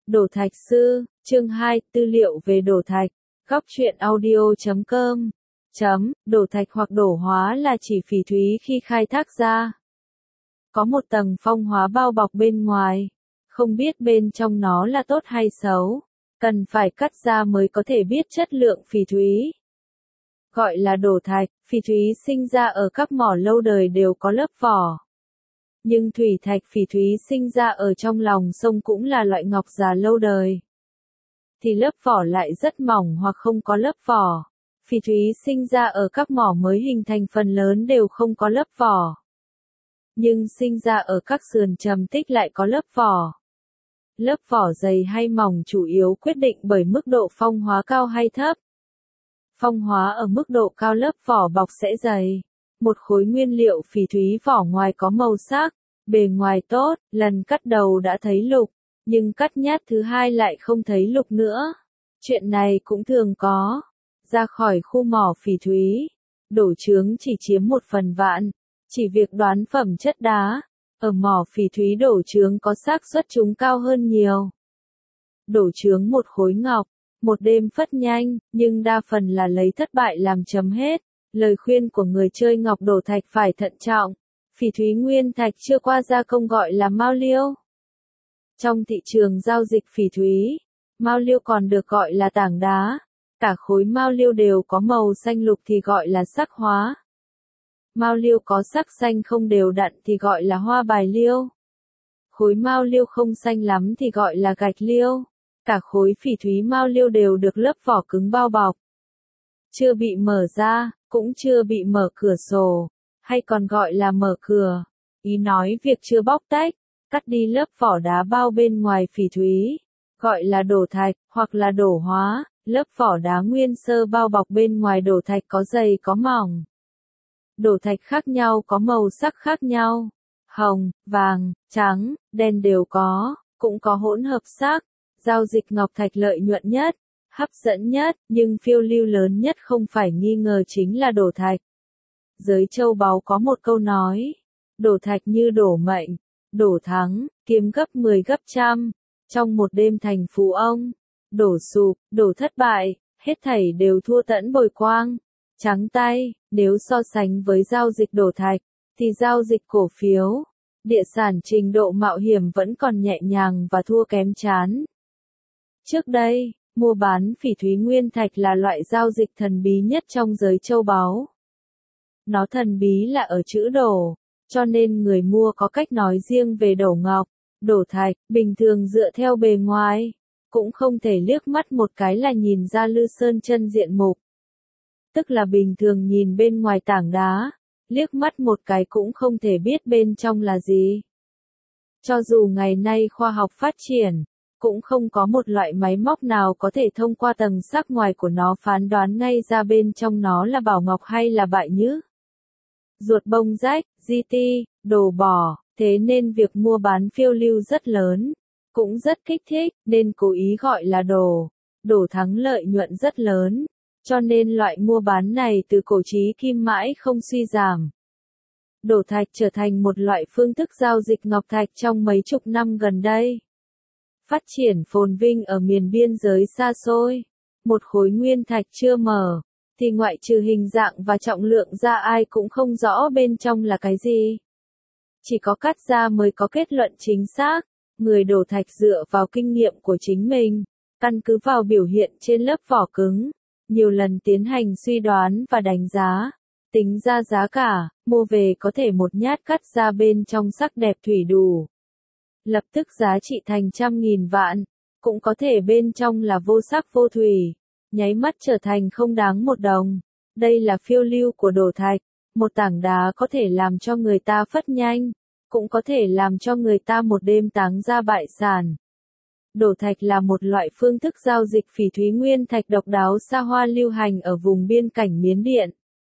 Đổ thạch sư, chương 2, tư liệu về đổ thạch. Góc truyện audio.com. Đổ thạch hoặc đổ hóa là chỉ phỉ thúy khi khai thác ra. Có một tầng phong hóa bao bọc bên ngoài. Không biết bên trong nó là tốt hay xấu. Cần phải cắt ra mới có thể biết chất lượng phỉ thúy. Gọi là đổ thạch, phỉ thúy sinh ra ở các mỏ lâu đời đều có lớp vỏ. Nhưng thủy thạch phỉ thúy sinh ra ở trong lòng sông cũng là loại ngọc già lâu đời. Thì lớp vỏ lại rất mỏng hoặc không có lớp vỏ. Phỉ thúy sinh ra ở các mỏ mới hình thành phần lớn đều không có lớp vỏ. Nhưng sinh ra ở các sườn trầm tích lại có lớp vỏ. Lớp vỏ dày hay mỏng chủ yếu quyết định bởi mức độ phong hóa cao hay thấp. Phong hóa ở mức độ cao lớp vỏ bọc sẽ dày. Một khối nguyên liệu phỉ thúy vỏ ngoài có màu sắc, bề ngoài tốt, lần cắt đầu đã thấy lục, nhưng cắt nhát thứ hai lại không thấy lục nữa. Chuyện này cũng thường có. Ra khỏi khu mỏ phỉ thúy, đổ chướng chỉ chiếm 1/1000, chỉ việc đoán phẩm chất đá. Ở mỏ phỉ thúy đổ chướng có xác suất chúng cao hơn nhiều. Đổ chướng một khối ngọc, một đêm phất nhanh, nhưng đa phần là lấy thất bại làm chấm hết. Lời khuyên của người chơi ngọc đổ thạch phải thận trọng. Phỉ thúy nguyên thạch chưa qua gia công gọi là mao liêu. Trong thị trường giao dịch phỉ thúy, mao liêu còn được gọi là tảng đá. Cả khối mao liêu đều có màu xanh lục thì gọi là sắc hóa. Mao liêu có sắc xanh không đều đặn thì gọi là hoa bài liêu. Khối mao liêu không xanh lắm thì gọi là gạch liêu. Cả khối phỉ thúy mao liêu đều được lớp vỏ cứng bao bọc. Chưa bị mở ra, cũng chưa bị mở cửa sổ, hay còn gọi là mở cửa. Ý nói việc chưa bóc tách, cắt đi lớp vỏ đá bao bên ngoài phỉ thúy, gọi là đổ thạch, hoặc là đổ hóa, lớp vỏ đá nguyên sơ bao bọc bên ngoài đổ thạch có dày có mỏng. Đổ thạch khác nhau có màu sắc khác nhau, hồng, vàng, trắng, đen đều có, cũng có hỗn hợp sắc. Giao dịch ngọc thạch lợi nhuận nhất, hấp dẫn nhất, nhưng phiêu lưu lớn nhất không phải nghi ngờ chính là đổ thạch. Giới châu báu có một câu nói, đổ thạch như đổ mệnh, đổ thắng, kiếm gấp 10 gấp trăm, trong một đêm thành phú ông, đổ sụp, đổ thất bại, hết thảy đều thua tẫn bồi quang, trắng tay. Nếu so sánh với giao dịch đổ thạch, thì giao dịch cổ phiếu, địa sản trình độ mạo hiểm vẫn còn nhẹ nhàng và thua kém chán. Trước đây, mua bán phỉ thúy nguyên thạch là loại giao dịch thần bí nhất trong giới châu báu. Nó thần bí là ở chữ đổ, cho nên người mua có cách nói riêng về đổ ngọc, đổ thạch, bình thường dựa theo bề ngoài, cũng không thể liếc mắt một cái là nhìn ra lư sơn chân diện mục. Tức là bình thường nhìn bên ngoài tảng đá, liếc mắt một cái cũng không thể biết bên trong là gì. Cho dù ngày nay khoa học phát triển, cũng không có một loại máy móc nào có thể thông qua tầng sắc ngoài của nó phán đoán ngay ra bên trong nó là bảo ngọc hay là bại nhứ. Ruột bông rách, GT, đồ bỏ, thế nên việc mua bán phiêu lưu rất lớn, cũng rất kích thích, nên cố ý gọi là đổ thắng lợi nhuận rất lớn, cho nên loại mua bán này từ cổ chí kim mãi không suy giảm. Đổ thạch trở thành một loại phương thức giao dịch ngọc thạch trong mấy chục năm gần đây. Phát triển phồn vinh ở miền biên giới xa xôi. Một khối nguyên thạch chưa mở, thì ngoại trừ hình dạng và trọng lượng ra ai cũng không rõ bên trong là cái gì. Chỉ có cắt ra mới có kết luận chính xác. Người đổ thạch dựa vào kinh nghiệm của chính mình, căn cứ vào biểu hiện trên lớp vỏ cứng, nhiều lần tiến hành suy đoán và đánh giá, tính ra giá cả, mua về có thể một nhát cắt ra bên trong sắc đẹp thủy đủ. Lập tức giá trị thành trăm nghìn vạn, cũng có thể bên trong là vô sắc vô thủy, nháy mắt trở thành không đáng một đồng. Đây là phiêu lưu của đổ thạch, một tảng đá có thể làm cho người ta phất nhanh, cũng có thể làm cho người ta một đêm táng ra bại sản. Đổ thạch là một loại phương thức giao dịch phỉ thúy nguyên thạch độc đáo xa hoa lưu hành ở vùng biên cảnh Miến Điện.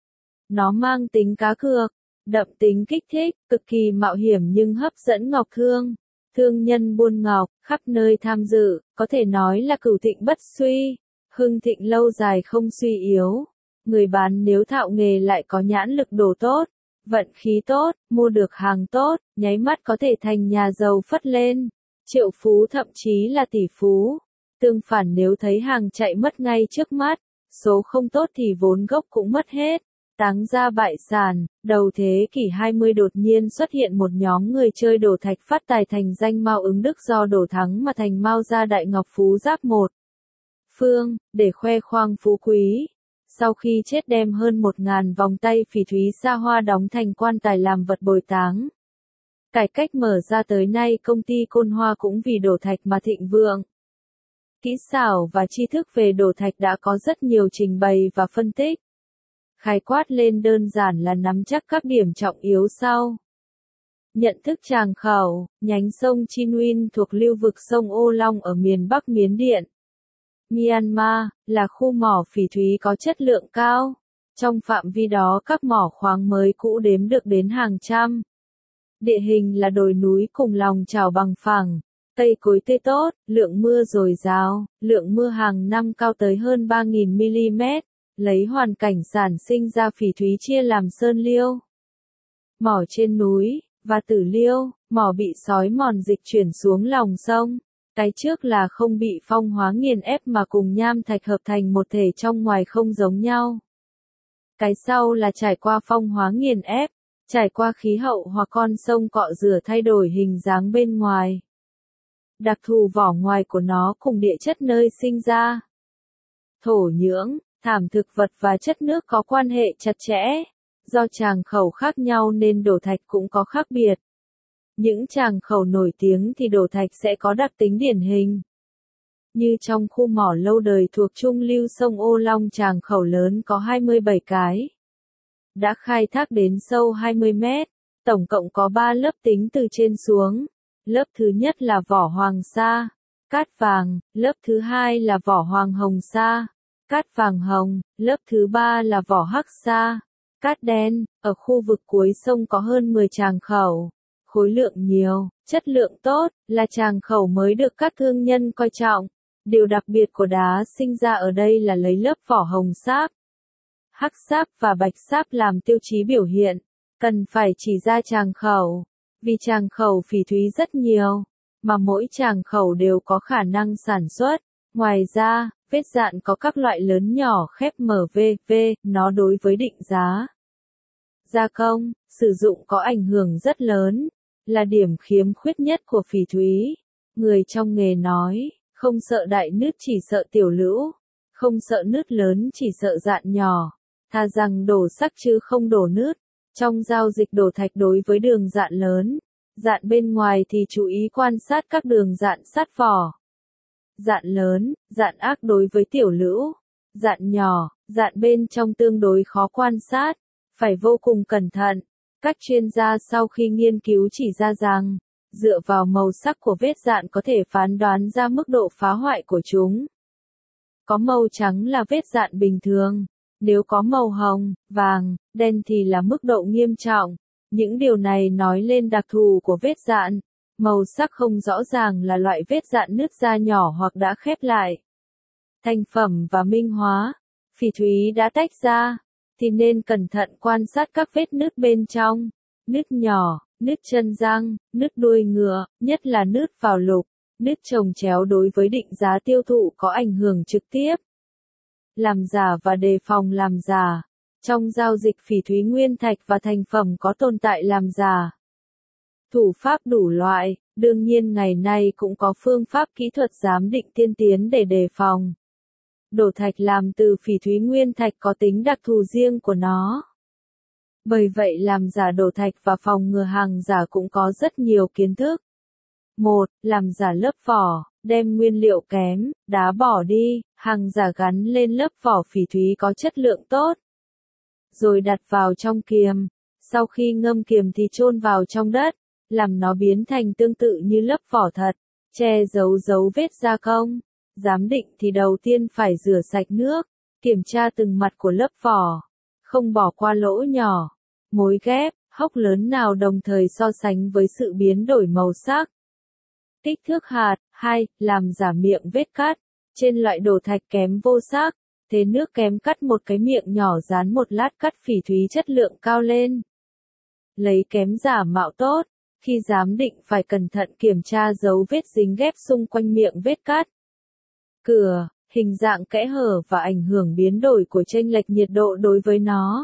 Nó mang tính cá cược, đậm tính kích thích, cực kỳ mạo hiểm nhưng hấp dẫn ngọc thương. Thương nhân buôn ngọc, khắp nơi tham dự, có thể nói là cửu thịnh bất suy, hưng thịnh lâu dài không suy yếu. Người bán nếu thạo nghề lại có nhãn lực đồ tốt, vận khí tốt, mua được hàng tốt, nháy mắt có thể thành nhà giàu phất lên. triệu phú thậm chí là tỷ phú. Tương phản nếu thấy hàng chạy mất ngay trước mắt, số không tốt thì vốn gốc cũng mất hết. Táng ra bại sản, đầu thế kỷ 20 đột nhiên xuất hiện một nhóm người chơi đổ thạch phát tài thành danh Mao Ứng Đức do đổ thắng mà thành Mao gia Đại Ngọc Phú Giáp một phương, để khoe khoang phú quý. Sau khi chết đem hơn 1.000 vòng tay phỉ thúy sa hoa đóng thành quan tài làm vật bồi táng. Cải cách mở ra tới nay công ty Côn Hoa cũng vì đổ thạch mà thịnh vượng. Kỹ xảo và tri thức về đổ thạch đã có rất nhiều trình bày và phân tích. Khái quát lên đơn giản là nắm chắc các điểm trọng yếu sau. Nhận thức tràng khẩu, nhánh sông Chinwin thuộc lưu vực sông Ô Long ở miền Bắc Miến Điện, Myanmar, là khu mỏ phỉ thúy có chất lượng cao. Trong phạm vi đó các mỏ khoáng mới cũ đếm được đến hàng trăm. Địa hình là đồi núi cùng lòng chảo bằng phẳng, cây cối tươi tốt, lượng mưa dồi dào, lượng mưa hàng năm cao tới hơn 3.000 mm, lấy hoàn cảnh sản sinh ra phỉ thúy chia làm sơn liêu, mỏ trên núi, và tử liêu, mỏ bị xói mòn dịch chuyển xuống lòng sông. Cái trước là không bị phong hóa nghiền ép mà cùng nham thạch hợp thành một thể trong ngoài không giống nhau. Cái sau là trải qua phong hóa nghiền ép, trải qua khí hậu hoặc con sông cọ rửa thay đổi hình dáng bên ngoài. Đặc thù vỏ ngoài của nó cùng địa chất nơi sinh ra. Thổ nhưỡng, thảm thực vật và chất nước có quan hệ chặt chẽ. Do tràng khẩu khác nhau nên đổ thạch cũng có khác biệt. Những tràng khẩu nổi tiếng thì đổ thạch sẽ có đặc tính điển hình. Như trong khu mỏ lâu đời thuộc trung lưu sông Ô Long tràng khẩu lớn có 27 cái. Đã khai thác đến sâu 20 mét, tổng cộng có 3 lớp tính từ trên xuống. Lớp thứ nhất là vỏ hoàng sa, cát vàng, lớp thứ hai là vỏ hoàng hồng sa, cát vàng hồng, lớp thứ ba là vỏ hắc sa, cát đen. Ở khu vực cuối sông có hơn 10 tràng khẩu. Khối lượng nhiều, chất lượng tốt, là tràng khẩu mới được các thương nhân coi trọng. Điều đặc biệt của đá sinh ra ở đây là lấy lớp vỏ hồng sáp, hắc sáp và bạch sáp làm tiêu chí biểu hiện. Cần phải chỉ ra tràng khẩu, vì tràng khẩu phỉ thúy rất nhiều, mà mỗi tràng khẩu đều có khả năng sản xuất. Ngoài ra, vết dạn có các loại lớn nhỏ khép mở v.v. nó đối với định giá, gia công, sử dụng có ảnh hưởng rất lớn, là điểm khiếm khuyết nhất của phỉ thúy. Người trong nghề nói, không sợ đại nứt chỉ sợ tiểu lũ, không sợ nứt lớn chỉ sợ dạn nhỏ, thà rằng đổ sắc chứ không đổ nứt. Trong giao dịch đổ thạch đối với đường dạn lớn, dạn bên ngoài thì chú ý quan sát các đường dạn sát vỏ. Dạn lớn, dạn ác đối với tiểu lũ, dạn nhỏ, dạn bên trong tương đối khó quan sát, phải vô cùng cẩn thận. Các chuyên gia sau khi nghiên cứu chỉ ra rằng, dựa vào màu sắc của vết dạn có thể phán đoán ra mức độ phá hoại của chúng. Có màu trắng là vết dạn bình thường, nếu có màu hồng, vàng, đen thì là mức độ nghiêm trọng. Những điều này nói lên đặc thù của vết dạn. Màu sắc không rõ ràng là loại vết dạn nứt ra nhỏ hoặc đã khép lại. Thành phẩm và minh hóa. Phỉ thúy đã tách ra, thì nên cẩn thận quan sát các vết nứt bên trong. Nứt nhỏ, nứt chân răng, nứt đuôi ngựa, nhất là nứt vào lục, nứt chồng chéo đối với định giá tiêu thụ có ảnh hưởng trực tiếp. Làm giả và đề phòng làm giả. Trong giao dịch phỉ thúy nguyên thạch và thành phẩm có tồn tại làm giả. Thủ pháp đủ loại, đương nhiên ngày nay cũng có phương pháp kỹ thuật giám định tiên tiến để đề phòng. Đổ thạch làm từ phỉ thúy nguyên thạch có tính đặc thù riêng của nó. Bởi vậy làm giả đổ thạch và phòng ngừa hàng giả cũng có rất nhiều kiến thức. 1. Làm giả lớp vỏ, đem nguyên liệu kém, đá bỏ đi, hàng giả gắn lên lớp vỏ phỉ thúy có chất lượng tốt. Rồi đặt vào trong kiềm, sau khi ngâm kiềm thì chôn vào trong đất, làm nó biến thành tương tự như lớp vỏ thật, che giấu dấu vết gia công. Giám định thì đầu tiên phải rửa sạch nước, kiểm tra từng mặt của lớp vỏ, không bỏ qua lỗ nhỏ, mối ghép, hốc lớn nào đồng thời so sánh với sự biến đổi màu sắc. Kích thước hạt. 2. Làm giả miệng vết cắt. Trên loại đổ thạch kém vô sắc, thế nước kém cắt một cái miệng nhỏ dán một lát cắt phỉ thúy chất lượng cao lên. Lấy kém giả mạo tốt. Khi giám định phải cẩn thận kiểm tra dấu vết dính ghép xung quanh miệng vết cắt, cửa, hình dạng kẽ hở và ảnh hưởng biến đổi của chênh lệch nhiệt độ đối với nó.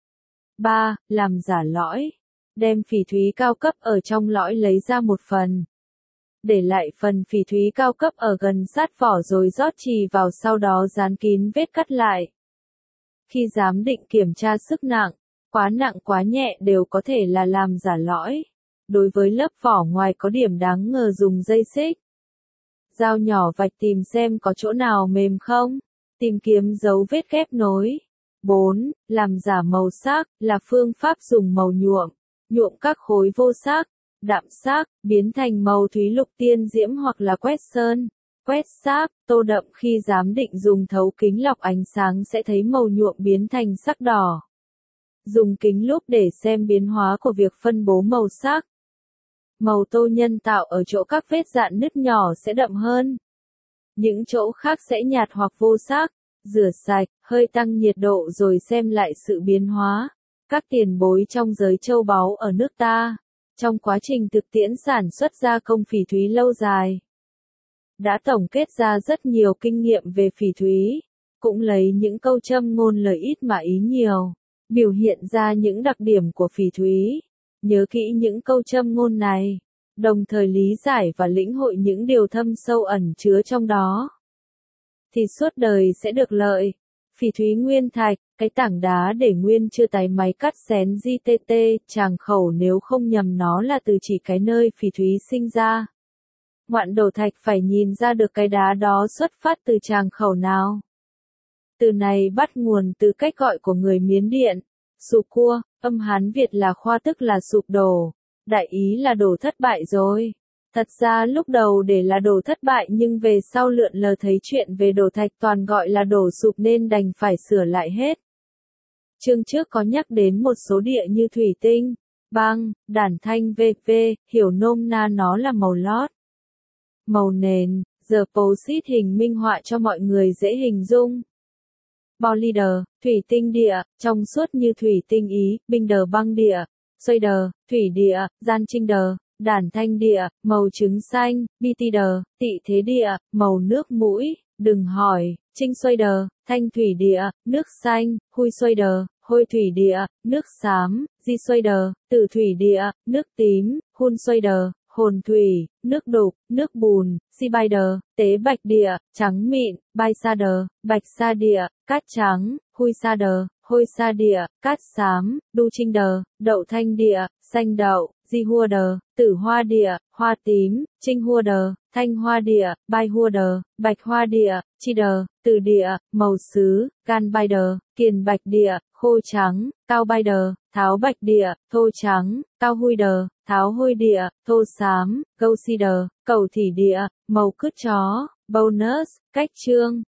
3. Làm giả lõi. Đem phỉ thúy cao cấp ở trong lõi lấy ra một phần. Để lại phần phỉ thúy cao cấp ở gần sát vỏ rồi rót chì vào, sau đó dán kín vết cắt lại. Khi giám định kiểm tra sức nặng, quá nặng quá nhẹ đều có thể là làm giả lõi. Đối với lớp vỏ ngoài có điểm đáng ngờ dùng dây xích, dao nhỏ vạch tìm xem có chỗ nào mềm không. Tìm kiếm dấu vết ghép nối. 4. Làm giả màu sắc là phương pháp dùng màu nhuộm các khối vô sắc, đạm sắc, biến thành màu thúy lục tiên diễm hoặc là quét sơn, quét sáp, tô đậm. Khi giám định dùng thấu kính lọc ánh sáng sẽ thấy màu nhuộm biến thành sắc đỏ. Dùng kính lúp để xem biến hóa của việc phân bố màu sắc. Màu tô nhân tạo ở chỗ các vết dạn nứt nhỏ sẽ đậm hơn. Những chỗ khác sẽ nhạt hoặc vô sắc. Rửa sạch, hơi tăng nhiệt độ rồi xem lại sự biến hóa. Các tiền bối trong giới châu báu ở nước ta, trong quá trình thực tiễn sản xuất gia công phỉ thúy lâu dài, đã tổng kết ra rất nhiều kinh nghiệm về phỉ thúy, cũng lấy những câu châm ngôn lời ít mà ý nhiều, biểu hiện ra những đặc điểm của phỉ thúy. Nhớ kỹ những câu châm ngôn này, đồng thời lý giải và lĩnh hội những điều thâm sâu ẩn chứa trong đó, thì suốt đời sẽ được lợi. Phỉ thúy nguyên thạch, cái tảng đá để nguyên chưa tái máy cắt xén GTT, tràng khẩu nếu không nhầm nó là từ chỉ cái nơi phỉ thúy sinh ra. Ngoạn đổ thạch phải nhìn ra được cái đá đó xuất phát từ tràng khẩu nào. Từ này bắt nguồn từ cách gọi của người Miến Điện, sụp cua, âm Hán Việt là khoa tức là sụp đổ, đại ý là đổ thất bại rồi. Thật ra lúc đầu để là đổ thất bại nhưng về sau lượn lờ thấy chuyện về đổ thạch toàn gọi là đổ sụp nên đành phải sửa lại hết. Chương trước có nhắc đến một số địa như thủy tinh, băng, đản thanh v.v, hiểu nôm na nó là màu lót, màu nền, giờ post hình minh họa cho mọi người dễ hình dung. Polyder, thủy tinh địa, trong suốt như thủy tinh Ý, binder băng địa, Schweider, thủy địa, Janchinder, đản thanh địa, màu trứng xanh, Bitider, tị thế địa, màu nước mũi, đừng hỏi, Trinh Schweider, thanh thủy địa, nước xanh, Hui Schweider, hôi thủy địa, nước xám, Di Schweider, tử thủy địa, nước tím, Hun Schweider, hồn thủy, nước đục, nước bùn, Sibider, tế bạch địa, trắng mịn, Bai Sader, bạch sa địa, cát trắng, Hui Sader, hôi sa địa, cát xám, Du Chinder, đậu thanh địa, xanh đậu, Di Huader, tử hoa địa, hoa tím, Trinh Huader, thanh hoa địa, Bai Huader, bạch hoa địa, Chider, tử địa, màu sứ, Gan Bider, kiền bạch địa, khô trắng, Cao Bider, tháo bạch địa, thô trắng, Cao Huider, tháo hôi địa, thô xám, Gâu Cider, cầu thỉ địa, màu cứt chó. Bonus, cách chương